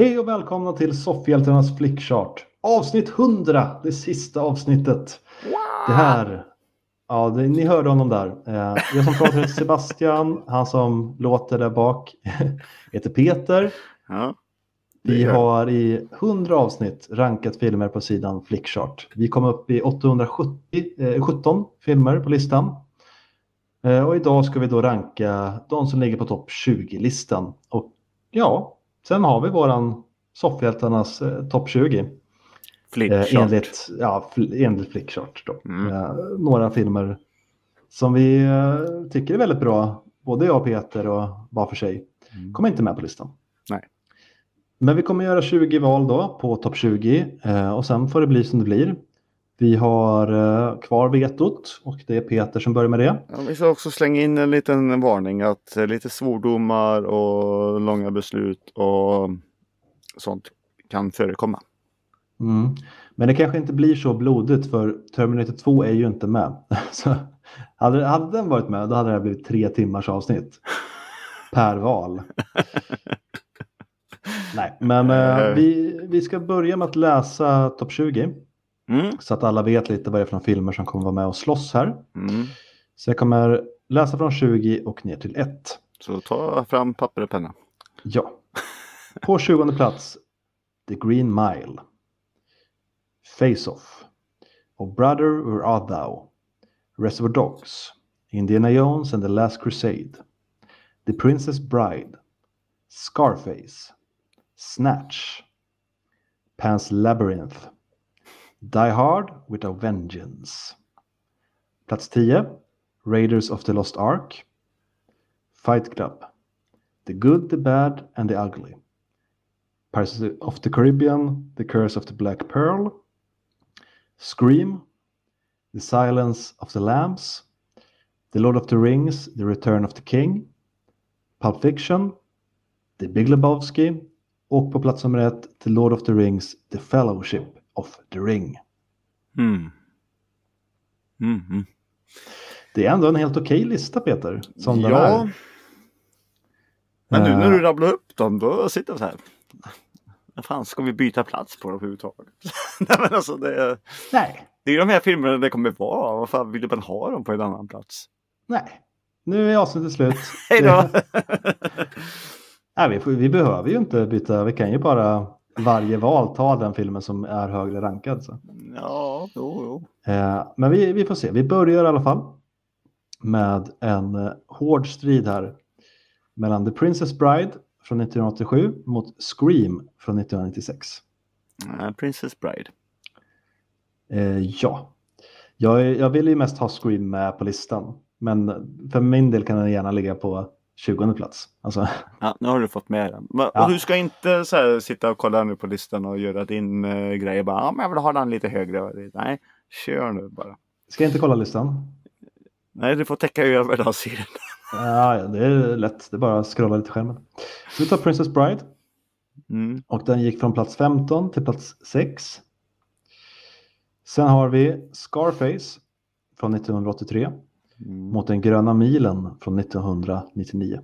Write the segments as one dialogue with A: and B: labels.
A: Hej och välkomna till Soffhjältarnas flickchart. Avsnitt 100, det sista avsnittet.
B: Wow.
A: Det här, ni hörde honom där. Jag som pratar heter Sebastian, han som låter där bak heter Peter.
B: Ja,
A: vi har i 100 avsnitt rankat filmer på sidan flickchart. Vi kom upp i 817 filmer på listan. Och idag ska vi då ranka de som ligger på topp 20-listan. Och ja, sen har vi våran Soffhjältarnas topp 20. Enligt flickchart då. Några filmer som vi tycker är väldigt bra. Både jag och Peter och var för sig. Kommer inte med på listan.
B: Nej.
A: Men vi kommer göra 20 val då på topp 20. Och sen får det bli som det blir. Vi har kvar vetot och det är Peter som börjar med det.
B: Ja, vi ska också slänga in en liten varning att lite svordomar och långa beslut och sånt kan förekomma.
A: Men det kanske inte blir så blodigt för Terminator 2 är ju inte med. Så hade den varit med då hade det blivit 3 timmars avsnitt per val. Nej, men vi ska börja med att läsa topp 20. Så att alla vet lite vad det är för några filmer som kommer vara med och slåss här. Så jag kommer läsa från 20 och ner till 1.
B: Så ta fram papper och penna.
A: Ja. På 20:e plats The Green Mile, Face Off, Oh Brother Where Art Thou, Reservoir Dogs, Indiana Jones and the Last Crusade, The Princess Bride, Scarface, Snatch, Pan's Labyrinth, Die Hard with a Vengeance. Plats 10, Raiders of the Lost Ark, Fight Club, The Good, the Bad and the Ugly, Pirates of the Caribbean, The Curse of the Black Pearl, Scream, The Silence of the Lambs, The Lord of the Rings, The Return of the King, Pulp Fiction, The Big Lebowski och på plats nummer 1 The Lord of the Rings, The Fellowship of the Ring. Det är ändå en helt okej lista, Peter, som den är.
B: Men nu när du rabblar upp dem, då sitter jag så här. Vad fan, ska vi byta plats på dem överhuvudtaget? Nej, men alltså
A: Nej.
B: Det är de här filmerna det kommer vara. Vad fan vill man ha dem på en annan plats?
A: Nej, nu är avsnittet slut.
B: Hej då!
A: Nej, vi behöver ju inte byta. Vi kan ju bara varje val ta den filmen som är högre rankad. Så.
B: Ja, jo.
A: Men vi får se. Vi börjar i alla fall med en hård strid här mellan The Princess Bride från 1987 mot Scream från 1996.
B: Princess Bride.
A: Ja. Jag vill ju mest ha Scream med på listan. Men för min del kan den gärna ligga på 20:e plats. Alltså.
B: Ja, nu har du fått med den. Och du ska inte så här, sitta och kolla nu på listan och göra din grej. Bara, men jag vill ha den lite högre. Nej, kör nu bara.
A: Ska jag inte kolla listan?
B: Nej, du får täcka över den sidan.
A: Ja, det är lätt. Det är bara att scrolla lite skärmen. Så vi tar Princess Bride. Och den gick från plats 15 till plats 6. Sen har vi Scarface från 1983 mot Den gröna milen från 1999.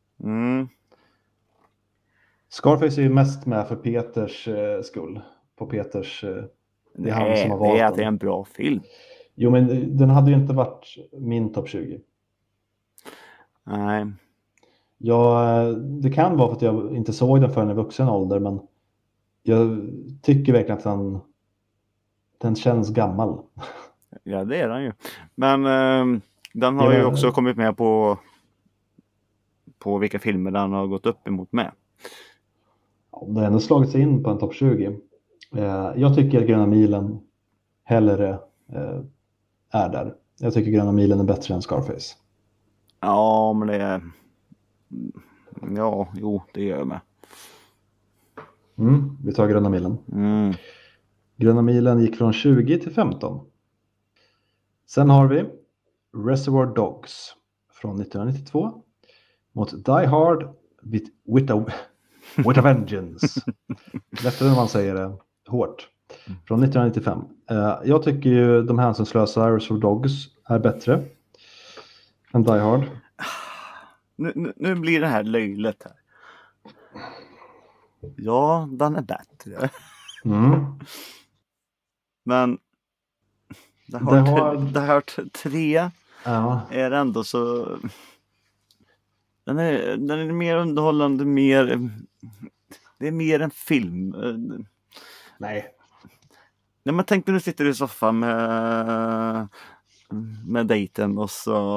A: Scarface är ju mest med för Peters skull. På Peters...
B: det är han som har valt den. Det är att det är en bra film.
A: Jo, men den hade ju inte varit min topp 20.
B: Nej.
A: Ja, det kan vara för att jag inte såg den förrän i vuxen ålder, men jag tycker verkligen att den känns gammal.
B: Ja, det är den ju. Men den har ju också kommit med på vilka filmer den har gått upp emot med.
A: Ja, det har ändå slagit sig in på en topp 20. Jag tycker Gröna milen hellre är där. Jag tycker Gröna milen är bättre än Scarface.
B: Ja, men det är... Ja, jo, det gör jag med.
A: Vi tar Gröna milen. Gröna milen gick från 20 till 15. Sen har vi Reservoir Dogs från 1992 mot Die Hard with a Vengeance. Lättare än man säger det hårt. Från 1995. Jag tycker ju de hänsynslösa Reservoir Dogs är bättre än Die Hard.
B: Nu blir det här löjligt här. Ja, den är bättre.
A: Mm.
B: Men det har 3
A: Ja.
B: är ändå så... Den är mer underhållande, det är mer en film.
A: Nej.
B: Nej, men tänk när du sitter i soffan med dejten och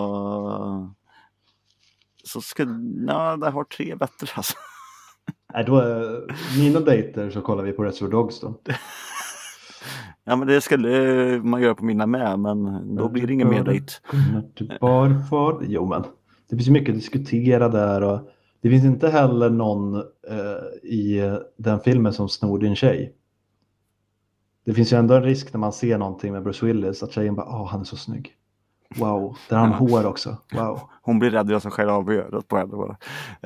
B: så ska... Ja, det har 3 bättre alltså.
A: Nej, då, mina dejter så kollar vi på Reservoir Dogs då.
B: Ja, men det skulle man göra på mina med, men då blir det ingen mer dejt.
A: Jo, men det finns ju mycket att diskutera där och det finns inte heller någon i den filmen som snor din tjej. Det finns ju ändå en risk när man ser någonting med Bruce Willis att tjejen bara, han är så snygg. Wow, där har han hår också. Wow.
B: Hon blir rädd att jag ska skära av örat på henne bara.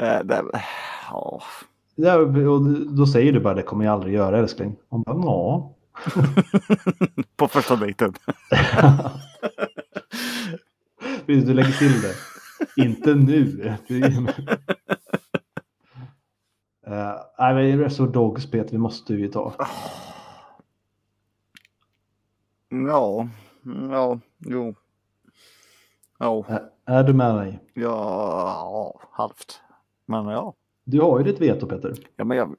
A: Ja, och då säger du bara, det kommer jag aldrig göra, älskling. Hon bara, ja.
B: På första dejten.
A: Du lägger till det. Inte nu. Nej, men Reservoir Dogs, Peter, vi måste ju ta.
B: Ja, jo. Ja.
A: Är du med mig?
B: Ja, halvt. Men ja.
A: Du har ju ditt veto, Peter.
B: Ja, men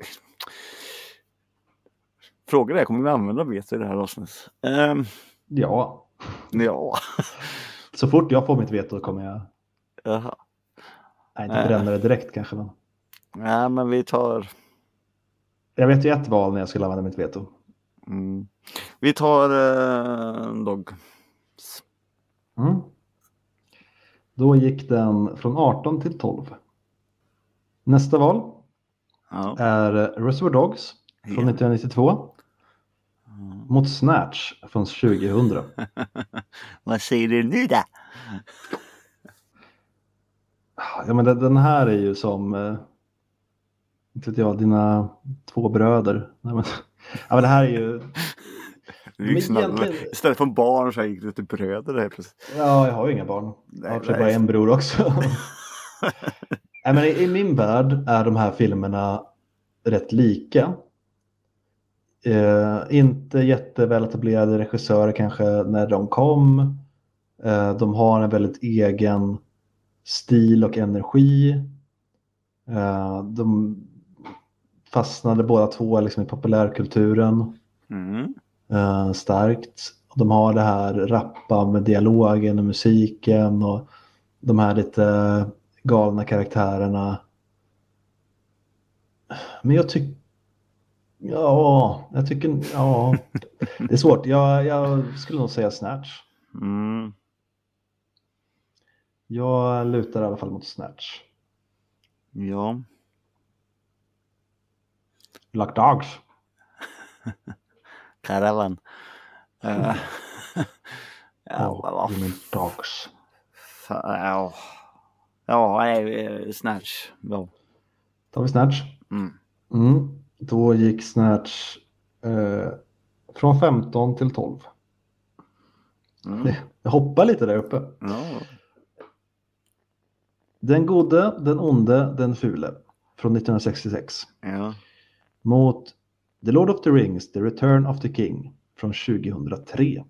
B: frågan är, kommer vi använda veto i det här avsnittet?
A: Ja.
B: Ja.
A: Så fort jag får mitt veto kommer jag...
B: Jaha.
A: Nej, inte bränna det direkt kanske. Men...
B: Nej, men vi tar...
A: Jag vet ju ett val när jag skulle använda mitt veto.
B: Vi tar Dogs.
A: Då gick den från 18 till 12. Nästa val är Reservoir Dogs från 1992 mot Snatch från 2000.
B: Vad säger du nu då?
A: Ja, men den här är ju som inte vet jag, dina 2 bröder. Ja, men det här är ju...
B: Istället för barn så gick det till bröder här plötsligt.
A: Ja, jag har ju inga barn. Jag har bara en bror också. Nej, men i min värld är de här filmerna rätt lika. Inte jätteväl etablerade regissörer kanske när de kom. De har en väldigt egen stil och energi. De fastnade båda två liksom i populärkulturen starkt. De har det här rappa med dialogen och musiken och de här lite galna karaktärerna. Men jag tycker det är svårt. Jag skulle nog säga Snatch. Jag lutar i alla fall mot Snatch.
B: Ja.
A: Like Dogs.
B: Caravan.
A: Dogs.
B: Snatch. Ja.
A: Tar vi Snatch? Då gick Snatch från 15 till 12. Jag hoppar lite där uppe. Den gode, den onde, den fule från 1966. Mot The Lord of the Rings, The Return of the King från 2003.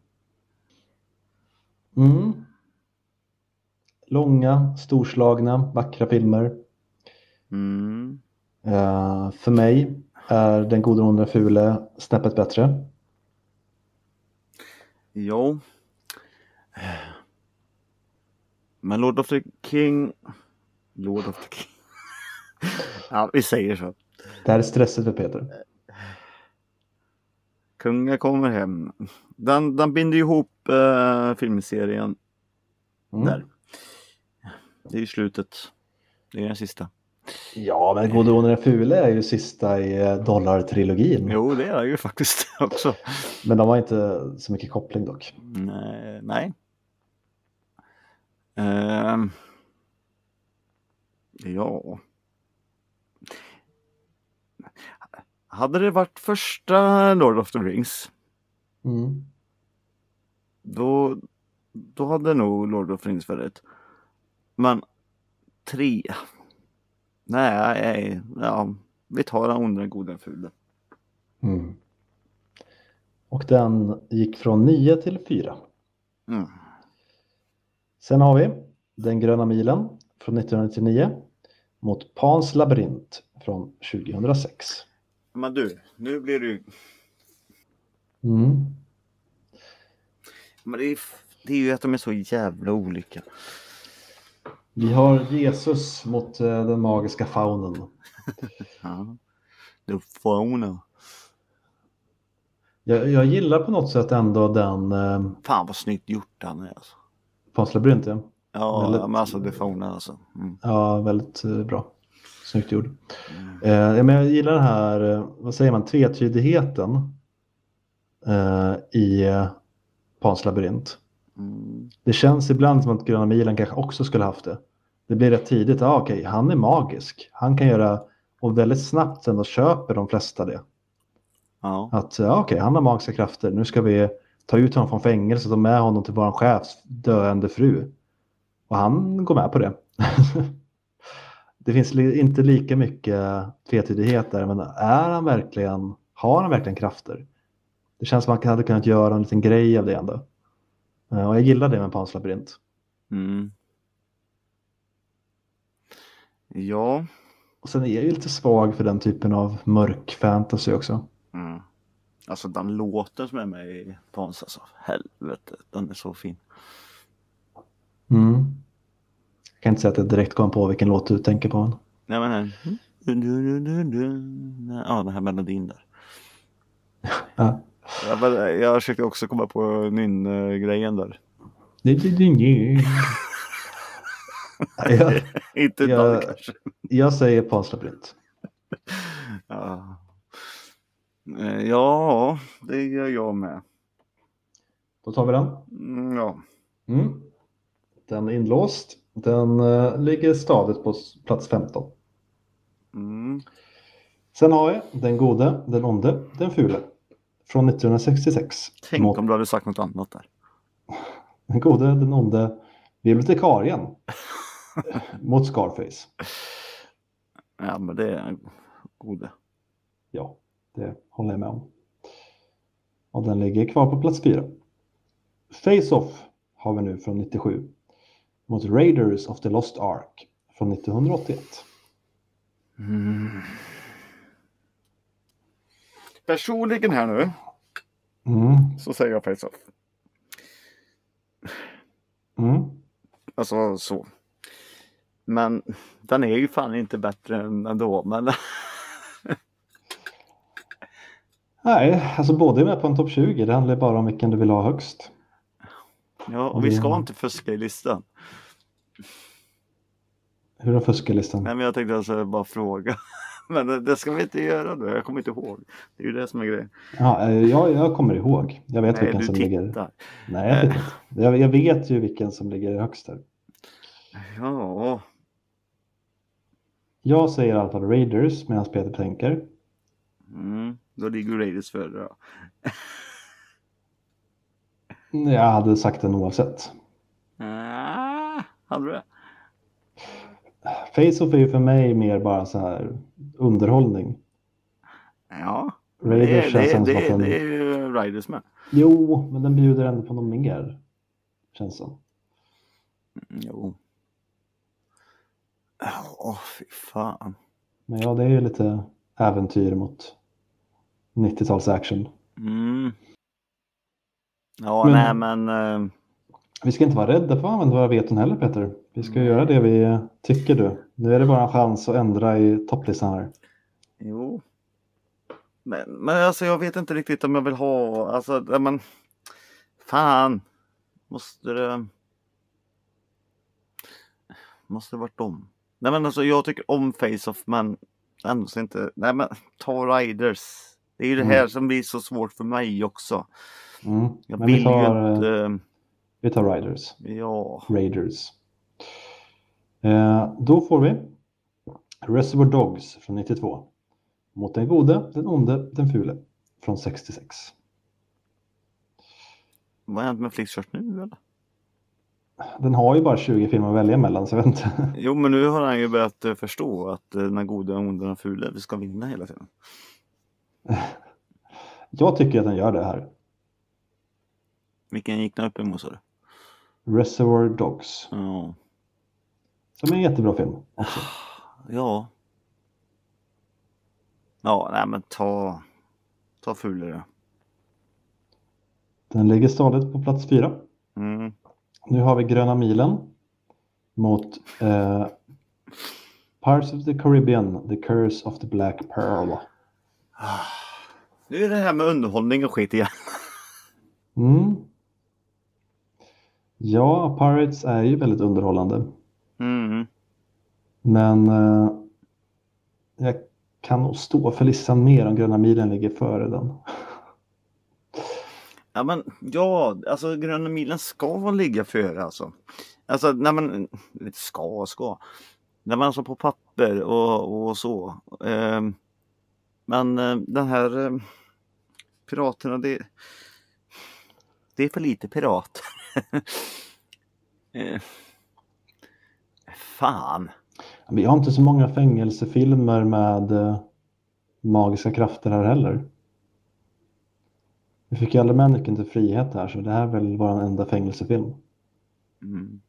A: Långa, storslagna, vackra filmer. För mig är den gode, den onde, den fule snäppet bättre.
B: Jo. Men Lord of the King. Ja, vi säger så.
A: Det här är stresset för Peter.
B: Kungen kommer hem. Den binder ihop filmserien där. Det är ju slutet. Det är den sista.
A: Ja, men gode, onde, den fule är ju sista i dollartrilogin.
B: Jo, det är ju faktiskt också.
A: Men de har inte så mycket koppling dock.
B: Nej. Ja. Hade det varit första Lord of the Rings då hade nog Lord of the Rings varit. Men 3. Nej, ja. vi tar den onda, den goda, den fula.
A: Mm. Och den gick från 9 till 4.
B: Mm.
A: Sen har vi Den gröna milen från 1999 mot Pans labyrint från 2006.
B: Men du, nu blir du...
A: Mm.
B: Men det är ju att de är så jävla olika.
A: Vi har Jesus mot den magiska faunen.
B: Ja. Det fauna.
A: Jag gillar på något sätt ändå den
B: Fan vad snyggt gjort han är alltså.
A: Pans labyrint. Ja,
B: Ja,
A: väldigt,
B: men alltså det fauna alltså. Mm.
A: ja, väldigt bra. Snyggt gjord. Men jag gillar den här, vad säger man, tvetydigheten i Pans labyrint.
B: Mm.
A: Det känns ibland som att gröna milen kanske också skulle haft det. Det blir rätt tidigt. Okej, han är magisk. Han kan göra, och väldigt snabbt sen då köper de flesta det.
B: Ja.
A: Att okej, han har magiska krafter. Nu ska vi ta ut honom från fängelse och ta med honom till våran chefs döende fru. Och han går med på det. Det finns inte lika mycket tvetydighet där, men har han verkligen krafter? Det känns som att man hade kunnat göra en liten grej av det ändå. Och jag gillar det med Pans labyrint.
B: Mm. Ja.
A: Och sen är jag ju lite svag för den typen av mörk fantasy också.
B: Mm. Alltså den låten som är med i Pans, alltså helvete, den är så fin.
A: Mm. Jag kan inte säga att jag direkt kommer på vilken låt du tänker på.
B: Nej men ja, den här melodin där.
A: Ja.
B: Jag försökte också komma på grejen där. Inte utan kanske.
A: Jag säger Pans labyrint.
B: Ja. Ja, det gör jag med.
A: Då tar vi den.
B: Ja.
A: Mm. Den är inlåst. Den ligger stadigt på plats 15.
B: Mm.
A: Sen har jag Den gode, den onde, den fule. Från 1966.
B: Tänk om du hade sagt något annat där.
A: Den gode, den onde, bibliotekarien. Mot Scarface.
B: Ja, men det är gode.
A: Ja, det håller jag med om. Och den ligger kvar på plats 4. Face-Off har vi nu från 97. Mot Raiders of the Lost Ark från 1981.
B: Mm. Personligen här nu. Så säger jag Face-Off. Alltså så. Men den är ju fan inte bättre än ändå. Men...
A: Nej, alltså båda är med på en topp 20. Det handlar bara om vilken du vill ha högst.
B: Ja, och vi ska inte fuska i listan.
A: Hur är fuskelistan?
B: Nej, men jag tänkte alltså bara fråga. Men det ska vi inte göra nu. Jag kommer inte ihåg. Det är ju det som är grejen.
A: Ja, jag kommer ihåg. Jag vet vilken som ligger. Nej, jag vet inte. Jag vet ju vilken som ligger högst där.
B: Ja.
A: Jag säger i alla fall Raiders medan Peter tänker.
B: Då ligger Raiders före då.
A: Jag hade sagt den oavsett.
B: Hade du det?
A: Face-Off är ju för mig mer bara så här underhållning.
B: Ja.
A: Raiders
B: det är ju Raiders med.
A: Jo, men den bjuder ändå på något mer. Känns som.
B: Jo. Fy fan.
A: Men ja, det är ju lite äventyr mot 90-tals action.
B: Ja, nej men...
A: Vi ska inte vara rädda för att använda våra veton heller, Peter. Vi ska göra det vi tycker du. Nu är det bara en chans att ändra i topplistan här.
B: Jo. Men alltså jag vet inte riktigt om jag vill ha... Alltså, men... Fan. Måste det varit dem. Nej men alltså jag tycker om Face-Off, men ändå så inte... Nej men ta Riders. Det är ju det här som blir så svårt för mig också. Jag vill ju inte...
A: Vi tar Riders.
B: Ja.
A: Raiders. Då får vi Reservoir Dogs från 92. Mot den gode, den onde, den fule från 66.
B: Vad har hänt med Flickchurch nu eller?
A: Den har ju bara 20 filmer att välja mellan, så jag vet inte.
B: Jo, men nu har han ju börjat förstå att den goda, onda och den fula, vi ska vinna hela tiden.
A: Jag tycker att den gör det här.
B: Vilken gick den upp emot, så det?
A: Reservoir Dogs.
B: Ja.
A: Som är en jättebra film också.
B: Ja. Ja, nej men ta fulare.
A: Den ligger stadigt på plats 4.
B: Mm.
A: Nu har vi Gröna milen mot Pirates of the Caribbean, The Curse of the Black Pearl.
B: Nu är det här med underhållning och skit igen.
A: Mm. Ja, Pirates är ju väldigt underhållande.
B: Mm.
A: Men jag kan nog stå för listan mer om Gröna milen ligger före den.
B: Ja, men ja, alltså Gröna milen ska ligga före alltså. Alltså när man ska. När man alltså på papper och så. Men den här piraterna, det är för lite pirat. Fan.
A: Vi har inte så många fängelsefilmer med magiska krafter här heller. Vi fick ju aldrig människan till frihet här, så det här är väl vår enda fängelsefilm.
B: Mm.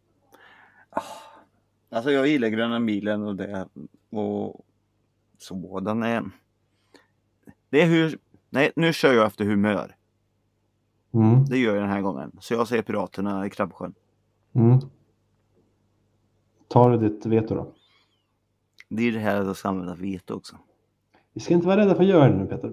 B: Alltså jag gillar Gröna milen och det och så. Den är... Det är hur... Nej, nu kör jag efter humör.
A: Mm.
B: Det gör jag den här gången. Så jag säger Piraterna i Krabbsjön.
A: Mm. Tar du ditt veto då?
B: Det är det här att jag ska använda veto också.
A: Vi ska inte vara rädda för att göra det nu, Peter.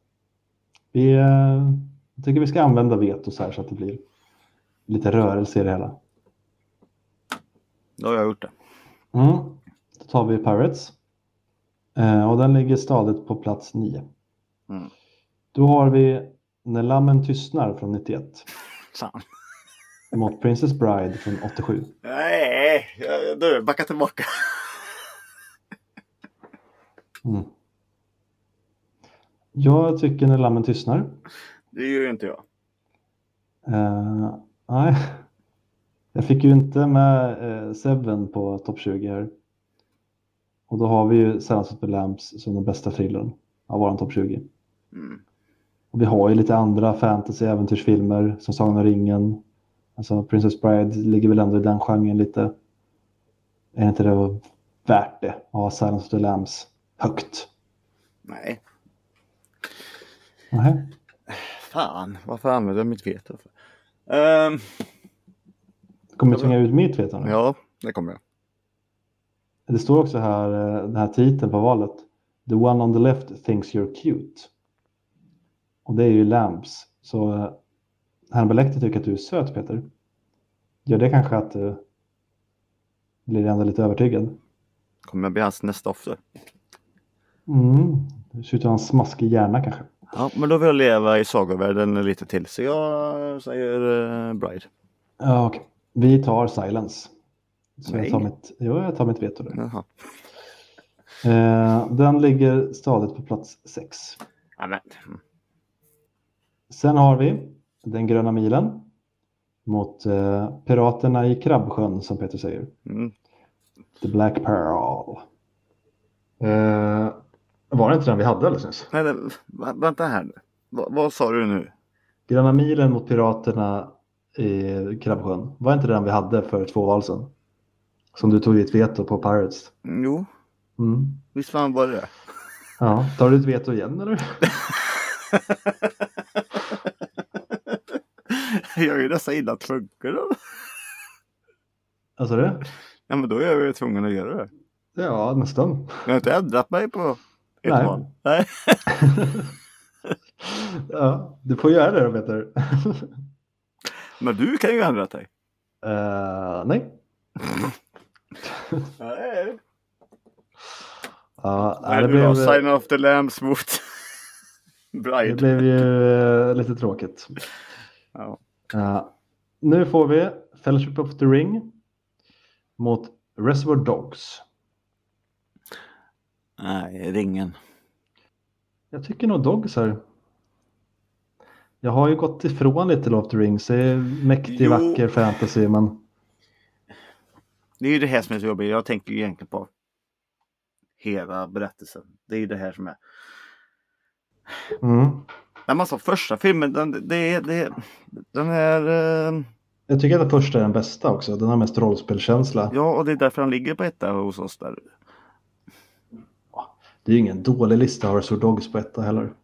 A: Jag tycker vi ska använda veto så här så att det blir lite rörelse i det hela.
B: Då har jag gjort det.
A: Mm. Då tar vi Pirates. Och den ligger stadigt på plats 9.
B: Mm.
A: Då har vi När lammen tystnar från 91.
B: Fan.
A: Mot Princess Bride från 87.
B: Nej, du, backa tillbaka.
A: Mm. Jag tycker När lammen tystnar.
B: Det gör ju inte jag.
A: Nej. Jag fick ju inte med Seven på topp 20 här. Och då har vi ju Silence of the Lambs som den bästa thrillern av våran topp 20.
B: Mm.
A: Och vi har ju lite andra fantasy-äventyrsfilmer som Sagan om ringen. Alltså Princess Bride ligger väl ändå i den genren lite. Är inte det värt det att ha Silence of the Lambs högt?
B: Nej.
A: Nej.
B: Fan, varför använder jag mitt veto för?
A: Kommer du tvinga ut mitt veto nu?
B: Ja, det kommer jag.
A: Det står också här, den här titeln på valet. The one on the left thinks you're cute. Och det är ju Lambs. Så Hannibal Lecter tycker att du är söt, Peter. Gör det kanske att du blir ändå lite övertygad?
B: Kommer jag bli hans nästa offer?
A: Du ser ut att ha en smaskig hjärna kanske.
B: Ja, men då vill jag leva i sagovärlden lite till. Så jag säger Bride.
A: Ja, okej. Vi tar Silence. Så
B: Nej.
A: jag tar mitt veto där.
B: Jaha.
A: Den ligger stadigt på plats 6.
B: Amen.
A: Sen har vi Den gröna milen mot Piraterna i Krabbsjön, som Peter säger.
B: Mm.
A: The Black Pearl. Var det inte den vi hade alldeles nyss?
B: Nej, vänta här nu. Vad sa du nu?
A: Gröna milen mot Piraterna i Krabbsjön. Var inte den vi hade för 2 val sedan? Som du tog ditt veto på Pirates.
B: Jo,
A: Mm.
B: visst fan var det.
A: Ja, tar du ditt veto igen eller?
B: Jag är ju nästan illa tvungen då.
A: Alltså det?
B: Ja, men då är jag ju tvungen att göra det.
A: Ja, nästan.
B: Jag har inte ändrat mig på ett
A: Nej.
B: val. Nej.
A: Ja, du får göra det då, Peter.
B: Men du kan ju ändra dig.
A: Nej.
B: Nej.
A: Ja,
B: Nej,
A: det
B: du
A: blev,
B: har Sign of the Lambs mot Bride.
A: det blev ju lite tråkigt.
B: Ja.
A: Nu får vi Fellowship of the Ring mot Reservoir Dogs.
B: Nej, ringen.
A: Jag tycker nog Dogs här. Jag har ju gått ifrån lite Love of the Rings. Det är mäktig, vacker fantasy, men...
B: Det är ju det här som är så jobbigt. Jag tänker ju egentligen på hela berättelsen. Det är ju det här som är. När man sa första filmen, den är...
A: Jag tycker att den första är den bästa också. Den har mest rollspelkänsla.
B: Ja, och det är därför han ligger på etta hos oss där.
A: Det är ju ingen dålig lista av Reservoir Dogs på etta heller.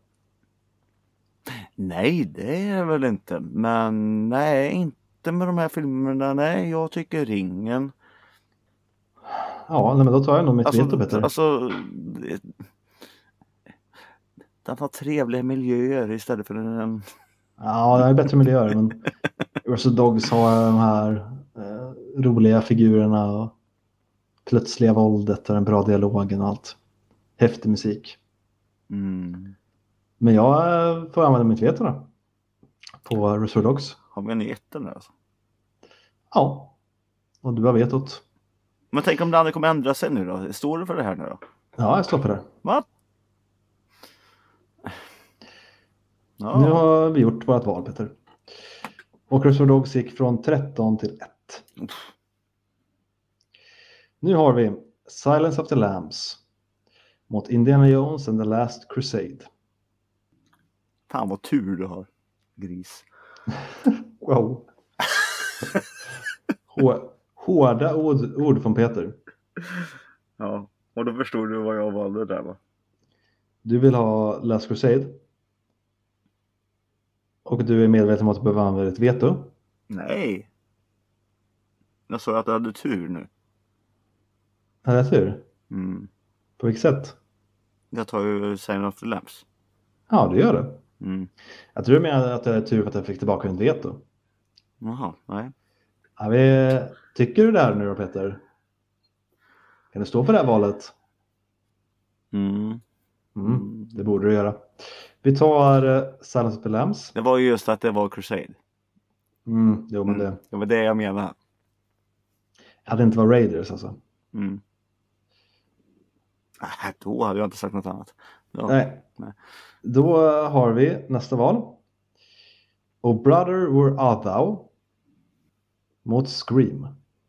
B: Nej, det är väl inte. Men nej, inte med de här filmerna. Nej, jag tycker Ringen.
A: Ja, men då tar jag nog mitt veto, Peter.
B: Alltså, den har trevliga miljöer istället för en...
A: Ja, det är bättre miljöer, men Reservoir Dogs har de här roliga figurerna och plötsliga våldet och den bra dialogen och allt. Häftig musik. Men jag får använda mitt veto då. På Reservoir Dogs.
B: Har vi en i ettan där alltså?
A: Ja. Och du har vetot.
B: Men tänk om det andra kommer ändra sig nu då? Står du för det här nu då?
A: Ja, jag står för det.
B: Va?
A: Ja. Nu har vi gjort vårt val, Peter. Och Reservoir Dogs gick från 13 till 1. Nu har vi Silence of the Lambs mot Indiana Jones and the Last Crusade.
B: Fan vad tur du har, gris.
A: Wow. Hårda ord från Peter.
B: Ja, och då förstår du vad jag valde där, va?
A: Du vill ha Last Crusade. Och du är medveten om att du behöver använda ditt veto.
B: Nej. Jag sa att du hade tur nu.
A: Hade jag tur? På vilket sätt?
B: Jag tar ju Silence of the Lambs.
A: Ja, det gör det. Jag tror du menar att det är tur för att jag fick tillbaka mitt veto.
B: Jaha, nej.
A: Ja, tycker du det här nu då, Peter? Kan du stå för det här valet? Det borde du göra. Vi tar Silence of the Lambs.
B: Det var ju just att det var Crusade.
A: Jo, men det
B: var det jag menade.
A: Hade inte varit Raiders alltså.
B: Då hade jag inte sagt något annat. Ja.
A: Nej. Då har vi nästa val. Och Brother, Where Art Thou? Mot Scream.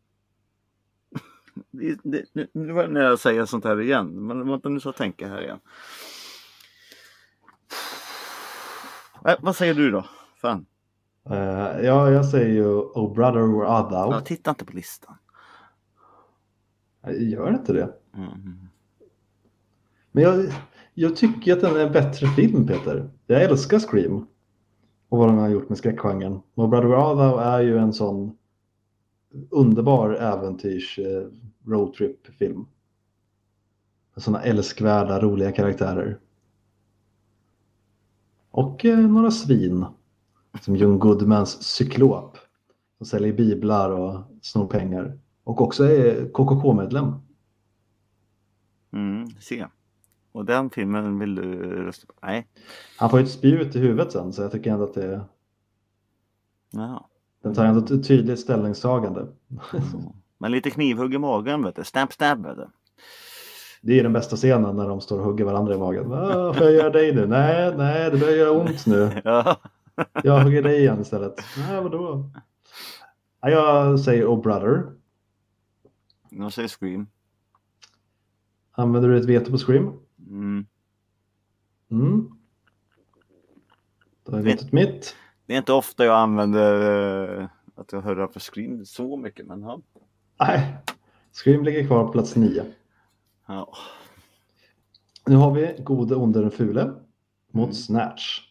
B: Nu var det när jag säger sånt här igen. Men man inte nu så tänka här igen. Vad säger du då? Fan.
A: Jag säger ju Oh Brother, Where Art Thou?
B: Jag tittar inte på listan.
A: Gör inte det? Men jag tycker att den är en bättre film, Peter. Jag älskar Scream. Och vad de har gjort med skräckgenren. Och Brother, Where Art Thou är ju en sån underbar äventyrs roadtrip-film. Sådana älskvärda, roliga karaktärer. Och några svin. Som John Goodmans cyklop. Som säljer biblar och snor pengar. Och också är KKK-medlem.
B: Se. Och den filmen vill du rösta på? Nej.
A: Han får ju ett spjut i huvudet sen. Så jag tycker ändå att det är...
B: Ja.
A: Den tar ändå ett tydligt ställningstagande.
B: Men lite knivhugg i magen, vet du. Stamp, vet du.
A: Det är den bästa scenen när de står och hugger varandra i magen. Får jag göra dig nu? Nej, det börjar göra ont nu.
B: Ja.
A: Jag hugger dig igen istället. Nej, vadå? Jag säger Oh Brother.
B: Jag säger Scream.
A: Använder du ett veto på Scream? Då är vetot mitt.
B: Det är inte ofta jag använder att jag hör på Scream så mycket, men ja.
A: Nej, Scream ligger kvar på plats 9.
B: Ja.
A: Nu har vi Gode, Onde, den Fule mot Snatch.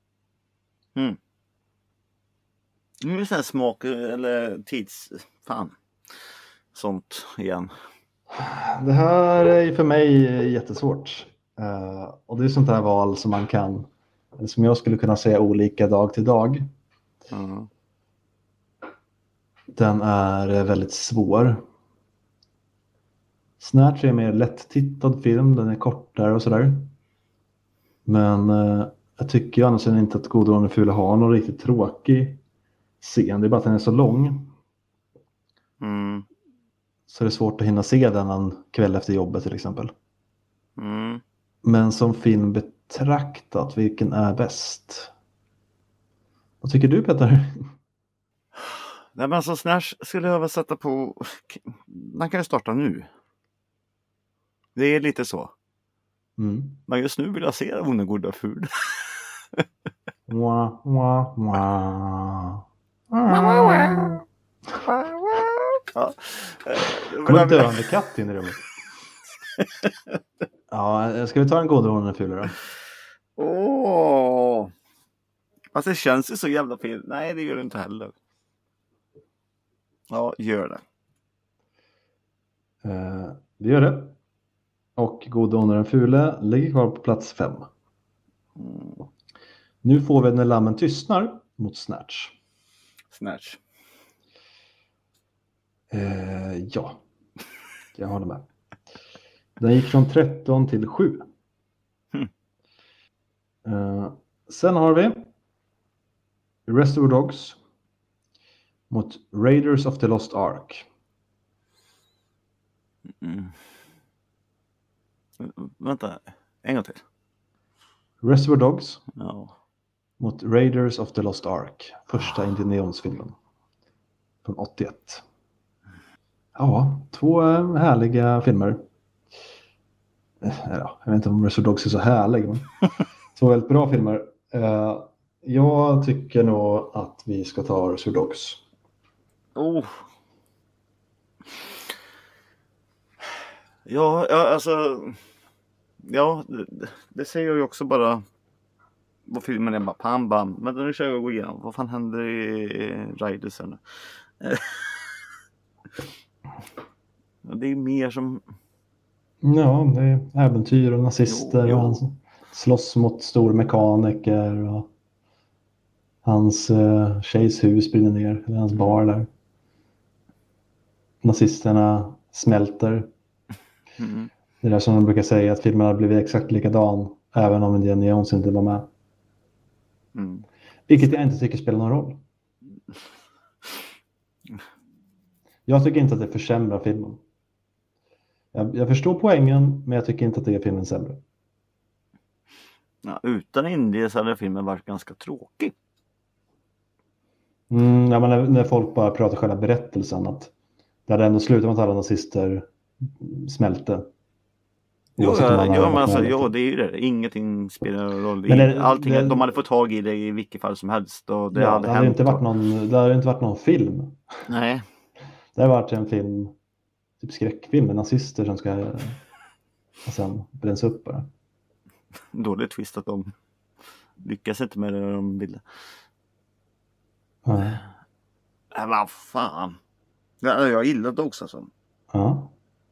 B: Nu är det sån här smak eller fan. Sånt igen.
A: Det här är ju för mig jättesvårt. Och det är sånt här val som man kan, som jag skulle kunna säga olika dag till dag. Den är väldigt svår. Snatch är en mer lätt-tittad film. Den är kortare och sådär. Men jag tycker annars inte att Gode, Onde, den Fule har någon riktigt tråkig scen. Det är bara att den är så lång. Så det är svårt att hinna se den en kväll efter jobbet till exempel. Men som film betraktat, vilken är bäst? Vad tycker du, Peter?
B: Nej, men så Snatch skulle jag väl sätta på... man kan ju starta nu. Det är lite så.
A: Mm.
B: Men just nu vill jag se Hon är god och ful.
A: Wah, wah, wah.
B: Ja.
A: Kommer en döende katt in i rummet. Ja, ska vi ta en god och en ful då?
B: Åh! Alltså det känns ju så jävla fel. Nej, det gör det inte heller. Ja, gör det.
A: Vi gör det. Och god och den fule ligger kvar på plats 5. Nu får vi När lammen tystnar mot Snatch.
B: Snatch.
A: Ja, jag håller med. Den gick från 13 till 7. Sen har vi Reservoir Dogs mot Raiders of the Lost Ark.
B: Vänta, en gång till.
A: Reservoir Dogs
B: Ja.
A: mot Raiders of the Lost Ark. Första Indiana Jones-filmen. Från 81. Ja, 2 härliga filmer. Ja, jag vet inte om Reservoir Dogs är så härlig, men 2 väldigt bra filmer. Jag tycker nog att vi ska ta Reservoir Dogs.
B: Oh. Ja, alltså. Ja, det säger jag ju också bara. Vad filmen är bara pam bam. Men nu kör jag och gå igenom. Vad fan händer i Riders nu? Det är mer som.
A: Ja, det är äventyr och nazister.
B: Jo.
A: Och han slåss mot stormekaniker. Och hans tjejs hus brinner ner. Eller hans bar där. Nazisterna smälter.
B: Mm.
A: Det är där som de brukar säga, att filmerna har blivit exakt likadan. Även om Indiana Jones inte var med.
B: Mm.
A: Vilket jag inte tycker spelar någon roll. Jag tycker inte att det försämrar filmen. Jag förstår poängen, men jag tycker inte att det är filmen sämre.
B: Ja, utan Indien så hade filmen varit ganska tråkig.
A: Ja, men när folk bara pratar själva berättelsen, att det hade ändå slutat med att alla nazister smälte.
B: Jo, det är ju det. Ingenting spelar roll. De hade fått tag i det i vilket fall som helst. Och det hade hänt.
A: Det hade inte varit någon film.
B: Nej.
A: Det har varit en film, typ skräckfilm med nazister som ska och sen bränns upp bara.
B: Dåligt twist att de lyckas inte med det de ville.
A: Ja.
B: Vad fan. Jag gillar det också alltså.
A: Ja.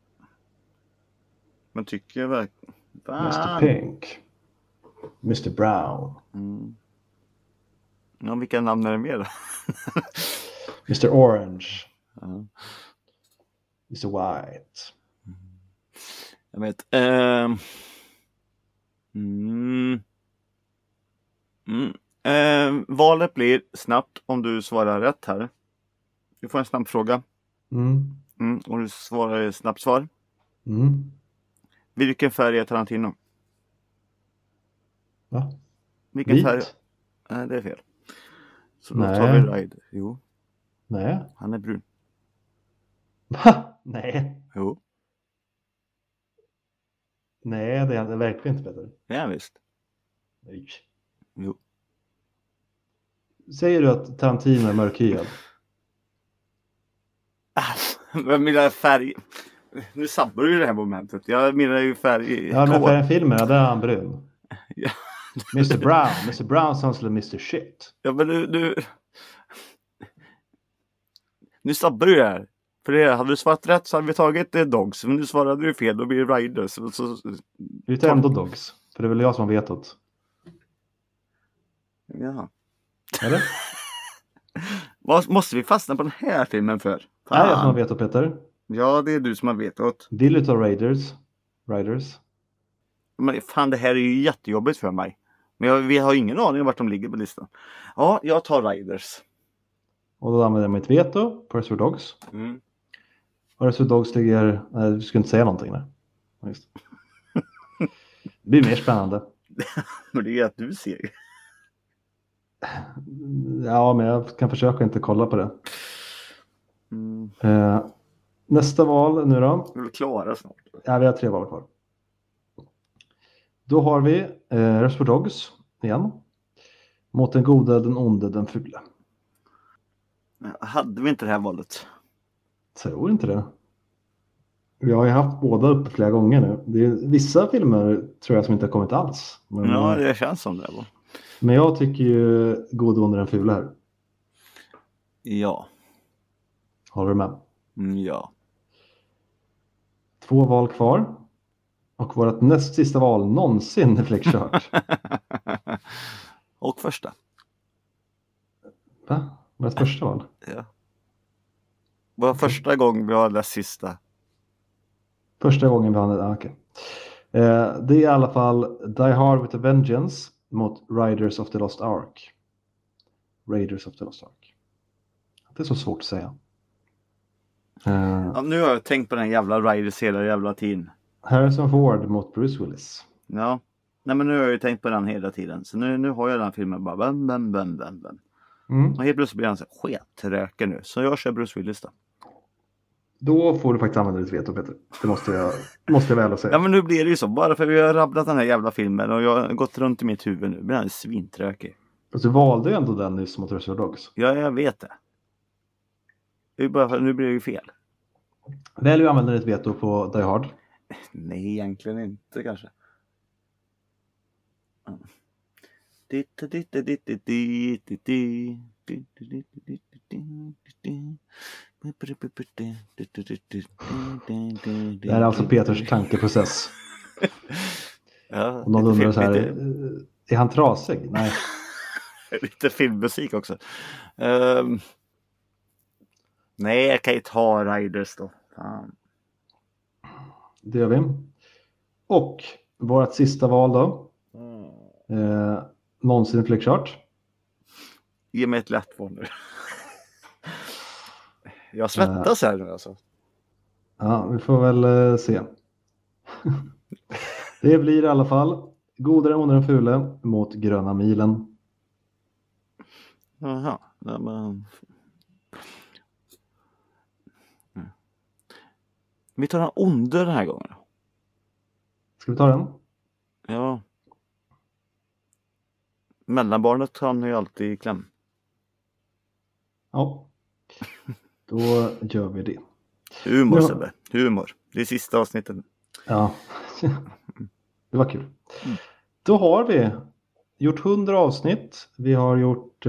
B: Men tycker jag verkligen.
A: Mr. Pink. Mr. Brown.
B: Mm. Ja, vilka namn är det mer då?
A: Mr. Orange.
B: Ja.
A: Mr. White.
B: Jag vet. Valet blir snabbt om du svarar rätt här. Du får en snabb fråga. Och du svarar snabbt svar. Vilken färg är Tarantino?
A: Va?
B: Vilken
A: Vit?
B: färg? Nej, det är fel. Så då tar vi Ryder. Jo.
A: Nej.
B: Han är brun.
A: Va? Nej.
B: Jo.
A: Nej, det är verkligen inte bättre.
B: Ja, visst.
A: Nej.
B: Jo.
A: Säger du att Tarantino är mörkhyad?
B: Jag menar färg. Nu sabbar du det här momentet. Jag menar ju färg.
A: Ja, men färgfilmer, där är han brun.
B: Ja.
A: Mr. Brown sounds like Mr. Shit.
B: Ja, men nu sabbar du det här. För det hade du svarat rätt så hade vi tagit Dogs. Men nu svarade du fel, då blir det Riders.
A: Vi tar ändå Dogs. För det är väl jag som har vetat.
B: Ja.
A: Eller?
B: Vad måste vi fastna på den här filmen för?
A: Fan. Är jag som har vetat, Peter?
B: Ja, det är du som har vetat.
A: Vill du ta Riders?
B: Men fan, det här är ju jättejobbigt för mig. Men vi har ingen aning om vart de ligger på listan. Ja, jag tar Riders. Och
A: då använder jag mitt veto på Reservoir Dogs. Och Reservoir Dogs ligger... Nej, du skulle inte säga någonting där. Just. Det blir mer spännande.
B: Men det är att du ser.
A: Ja, men jag kan försöka inte kolla på det. Nästa val nu då.
B: Vi är klara snart.
A: Ja, vi har 3 val kvar. Då har vi Reservoir Dogs igen. Mot den gode, den onde, den fule.
B: Hade vi inte det här valet?
A: Tror inte det. Jag har ju haft båda uppe flera gånger nu. Det är vissa filmer tror jag som inte har kommit alls. Men,
B: ja, det känns som det.
A: Men jag tycker ju gode, onde, den fule här.
B: Ja.
A: Håller du med?
B: Ja.
A: 2 val kvar. Och vårt näst sista val någonsin är fläckkört.
B: Och första.
A: Va? Vårt första val?
B: Ja. Vår första gång vi har det sista.
A: Första gången vi har det, okej. Det är i alla fall Die Hard with a Vengeance mot Riders of the Lost Ark. Raiders of the Lost Ark. Det är så svårt att säga.
B: Ja, nu har jag tänkt på den jävla Riders hela jävla tiden.
A: Harrison Ford mot Bruce Willis.
B: Ja. Nej, men nu har jag ju tänkt på den hela tiden. Så nu har jag den filmen bara bam. Och helt plötsligt blir han så skitröker nu. Så jag kör Bruce Willis då.
A: Då får du faktiskt använda ditt veto, Peter. Det måste jag väl säga.
B: Ja, men nu blir det ju så. Bara för att vi har rabblat den här jävla filmen och jag har gått runt i mitt huvud nu. Men den är svintrökig.
A: Alltså, du valde ju ändå den nyss mot Reservoir Dogs.
B: Ja, jag vet det. Det är bara för att nu blir det ju fel.
A: Välj att använda ditt veto på Die Hard.
B: Nej, egentligen inte kanske.
A: Det här är alltså Peters tankeprocess.
B: Ja,
A: och någon undrar så här, är han trasig? Nej.
B: Lite filmmusik också. Nej, jag kan ju ta Riders då. Fan.
A: Det gör vi. Och vårt sista val då. Någonsin fläckkört.
B: Ge mig ett lätt val nu. Jag svettas här nu alltså.
A: Ja, vi får väl se. Det blir i alla fall Godare, ondare, den fule mot Gröna milen.
B: Jaha. Ja, men... Vi tar den onde den här gången.
A: Ska vi ta den?
B: Ja. Mellanbarnet kan ju alltid i kläm.
A: Ja. Då gör vi det.
B: Humor, Sebbe. Humor. Det är sista avsnittet.
A: Ja. Det var kul. Då har vi gjort 100 avsnitt. Vi har gjort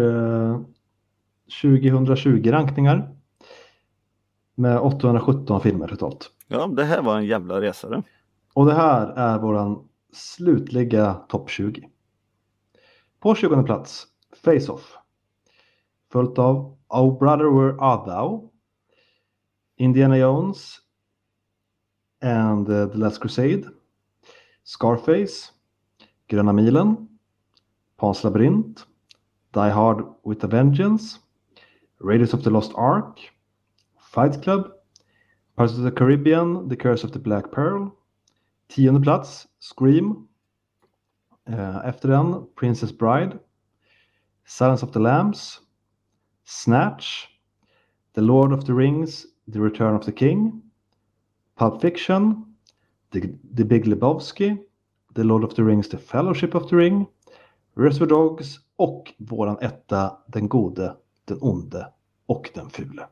A: 2020 rankningar. Med 817 filmer totalt.
B: Ja, det här var en jävla resare.
A: Och det här är våran slutliga topp 20. På 20:e plats, Face Off. Följt av Oh Brother Where Art Thou, Indiana Jones and The Last Crusade, Scarface, Gröna milen, Pans labyrint, Die Hard with a Vengeance, Raiders of the Lost Ark, Fight Club, Pirates of the Caribbean, The Curse of the Black Pearl. 10:e plats, Scream. Efter den, Princess Bride, Silence of the Lambs, Snatch, The Lord of the Rings, The Return of the King, Pulp Fiction, The Big Lebowski, The Lord of the Rings, The Fellowship of the Ring, Reservoir Dogs och våran etta, Den gode, den onde och den fule.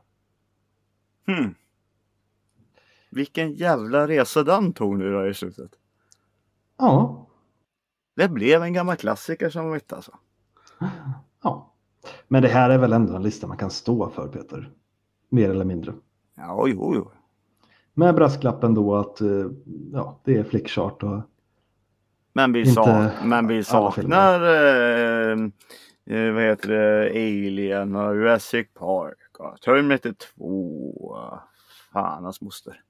B: Vilken jävla resa den tog nu då i slutet.
A: Ja.
B: Det blev en gammal klassiker som vet alltså.
A: Ja. Men det här är väl ändå en lista man kan stå för, Peter. Mer eller mindre.
B: Ja, jo.
A: Med brasklappen då att ja, det är flickchart och
B: men vi saknar vad heter det, Alien och Jurassic Park och Terminator 2. Fan, hans moster.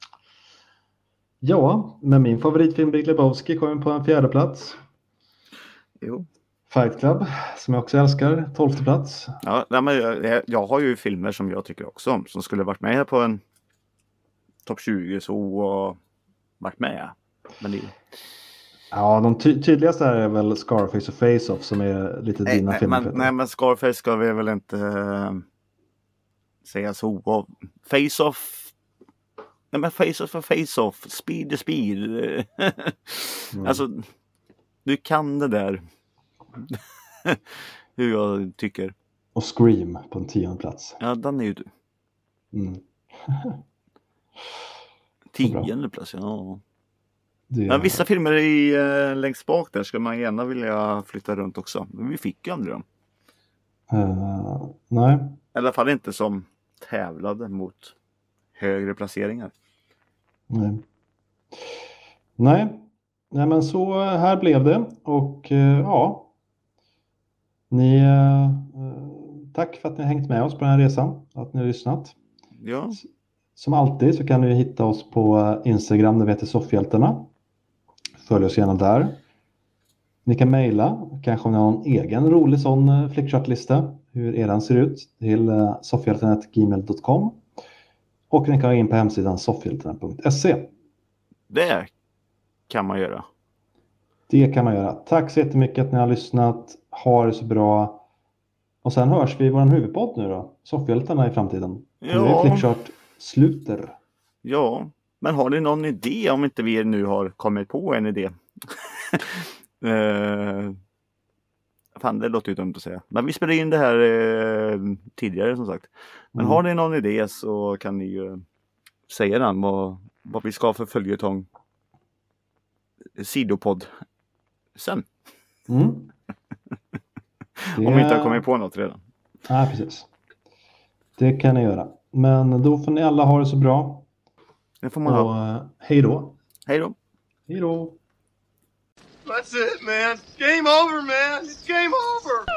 A: Ja, men min favoritfilm Big Lebowski kommer på en 4:e plats.
B: Jo.
A: Fight Club, som jag också älskar, 12:e plats.
B: Ja, men jag har ju filmer som jag tycker också om, som skulle varit med här på en topp 20 så varit med. Men det...
A: Ja, de tydligaste här är väl Scarface och Face Off som är lite dina filmer.
B: Nej, men Scarface ska vi väl inte säga så. Och Face Off Nej, men face-off för face-off. Speed är speed. Alltså, du kan det där. Hur jag tycker.
A: Och Scream på en 10:e plats.
B: Ja, den är ju du. 10:e plats, ja. Men vissa filmer längst bak där skulle man gärna vilja flytta runt också. Men vi fick ju aldrig dem.
A: Nej.
B: I alla fall inte som tävlade mot högre placeringar.
A: Nej, men så här blev det. Och ja, ni tack för att ni har hängt med oss på den här resan, att ni har lyssnat.
B: Ja.
A: Som alltid så kan ni hitta oss på Instagram, där vi heter Soffhjältarna. Följ oss gärna där. Ni kan mejla, kanske om ni har någon egen rolig sån flickchartlista, hur eran ser ut, till soffhjältarna@gmail.com. Och ni kan gå in på hemsidan soffhjältarna.se.
B: Det kan man göra.
A: Det kan man göra. Tack så jättemycket att ni har lyssnat. Ha det så bra. Och sen hörs vi i vår huvudpodd nu då. Soffhjältarna i framtiden.
B: Ja.
A: Nu är flickchart sluter.
B: Ja, men har ni någon idé om inte vi nu har kommit på en idé? Fan, det låter ju dumt att säga. Men vi spelade in det här tidigare som sagt. Men har ni någon idé så kan ni ju säga den. Vad vi ska för följetong. Sidopodd sen. Om vi inte har kommit på något redan.
A: Ja, precis. Det kan ni göra. Men då får ni alla ha det så bra.
B: Det får man ha.
A: Hej då.
B: Hej då.
A: Hej då.
C: That's it, man. Game over, man. It's game over.